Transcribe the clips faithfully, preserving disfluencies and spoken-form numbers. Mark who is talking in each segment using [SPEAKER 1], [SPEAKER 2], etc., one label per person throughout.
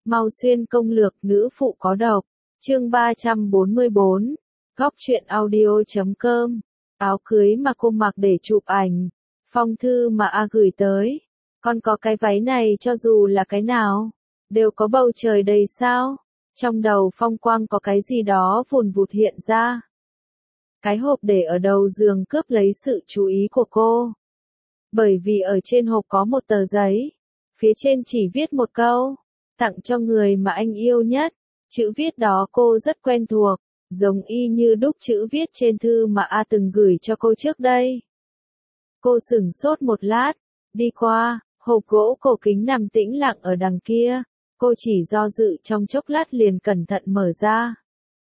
[SPEAKER 1] Mau xuyên công lược nữ phụ có độc. Chương ba trăm bốn mươi bốn. Góc truyện audio chấm com. Áo cưới mà cô mặc để chụp ảnh. Phong thư mà A gửi tới. Con có cái váy này cho dù là cái nào, đều có bầu trời đầy sao. Trong đầu Phong Quang có cái gì đó vùn vụt hiện ra. Cái hộp để ở đầu giường cướp lấy sự chú ý của cô. Bởi vì ở trên hộp có một tờ giấy. Phía trên chỉ viết một câu. Tặng cho người mà anh yêu nhất. Chữ viết đó cô rất quen thuộc. Giống y như đúc chữ viết trên thư mà A từng gửi cho cô trước đây. Cô sửng sốt một lát. Đi qua, hộp gỗ cổ kính nằm tĩnh lặng ở đằng kia. Cô chỉ do dự trong chốc lát liền cẩn thận mở ra.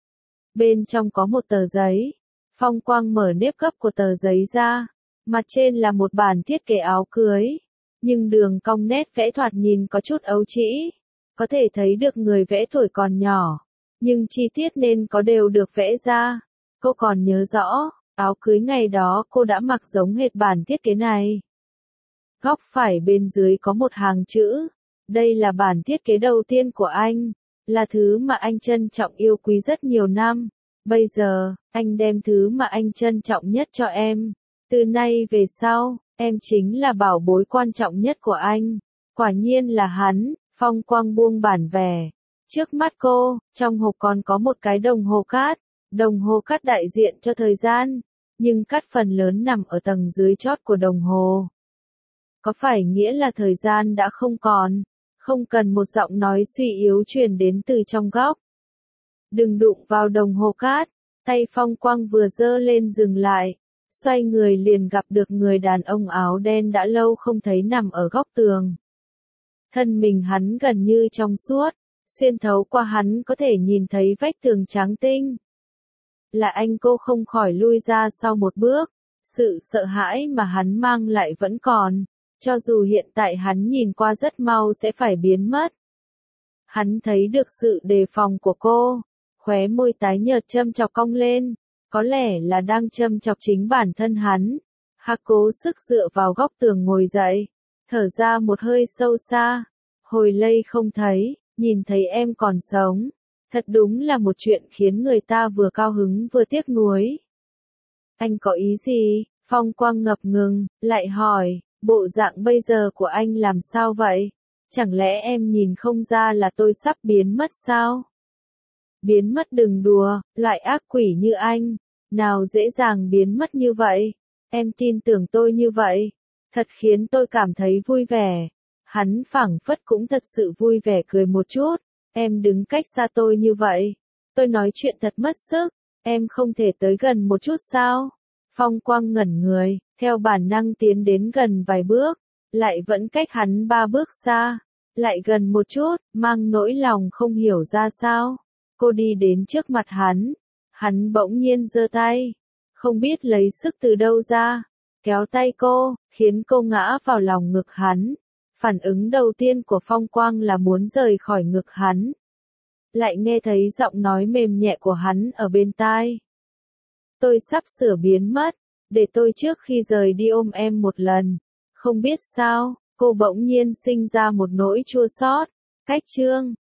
[SPEAKER 1] Bên trong có một tờ giấy. Phong Quang mở nếp gấp của tờ giấy ra. Mặt trên là một bản thiết kế áo cưới. Nhưng đường cong nét vẽ thoạt nhìn có chút ấu trĩ. Có thể thấy được người vẽ tuổi còn nhỏ. Nhưng chi tiết nên có đều được vẽ ra. Cô còn nhớ rõ, áo cưới ngày đó cô đã mặc giống hệt bản thiết kế này. Góc phải bên dưới có một hàng chữ. Đây là bản thiết kế đầu tiên của anh. Là thứ mà anh trân trọng yêu quý rất nhiều năm. Bây giờ, anh đem thứ mà anh trân trọng nhất cho em. Từ nay về sau, em chính là bảo bối quan trọng nhất của anh. Quả nhiên là hắn. Phong Quang buông bản vẽ. Trước mắt cô, trong hộp còn có một cái đồng hồ cát. Đồng hồ cát đại diện cho thời gian. Nhưng cát phần lớn nằm ở tầng dưới chót của đồng hồ. Có phải nghĩa là thời gian đã không còn? Không cần một giọng nói suy yếu truyền đến từ trong góc. Đừng đụng vào đồng hồ cát. Tay Phong Quang vừa giơ lên dừng lại. Xoay người liền gặp được người đàn ông áo đen đã lâu không thấy nằm ở góc tường. Thân mình hắn gần như trong suốt. Xuyên thấu qua hắn có thể nhìn thấy vách tường trắng tinh. Là anh. Cô không khỏi lui ra sau một bước. Sự sợ hãi mà hắn mang lại vẫn còn. Cho dù hiện tại hắn nhìn qua rất mau sẽ phải biến mất. Hắn thấy được sự đề phòng của cô. Khóe môi tái nhợt châm chọc cong lên. Có lẽ là đang châm chọc chính bản thân hắn. Hắn cố sức dựa vào góc tường ngồi dậy. Thở ra một hơi sâu xa. Hồi lây không thấy, nhìn thấy em còn sống. Thật đúng là một chuyện khiến người ta vừa cao hứng vừa tiếc nuối. Anh có ý gì? Phong Quang ngập ngừng, lại hỏi, bộ dạng bây giờ của anh làm sao vậy? Chẳng lẽ em nhìn không ra là tôi sắp biến mất sao? Biến mất đừng đùa, loại ác quỷ như anh. Nào dễ dàng biến mất như vậy? Em tin tưởng tôi như vậy. Thật khiến tôi cảm thấy vui vẻ. Hắn phảng phất cũng thật sự vui vẻ cười một chút. Em đứng cách xa tôi như vậy. Tôi nói chuyện thật mất sức. Em không thể tới gần một chút sao? Phong Quang ngẩn người, theo bản năng tiến đến gần vài bước. Lại vẫn cách hắn ba bước xa. Lại gần một chút, mang nỗi lòng không hiểu ra sao. Cô đi đến trước mặt hắn. Hắn bỗng nhiên giơ tay. Không biết lấy sức từ đâu ra. Kéo tay cô, khiến cô ngã vào lòng ngực hắn. Phản ứng đầu tiên của Phong Quang là muốn rời khỏi ngực hắn. Lại nghe thấy giọng nói mềm nhẹ của hắn ở bên tai. Tôi sắp sửa biến mất, để tôi trước khi rời đi ôm em một lần. Không biết sao, cô bỗng nhiên sinh ra một nỗi chua xót. Cách chương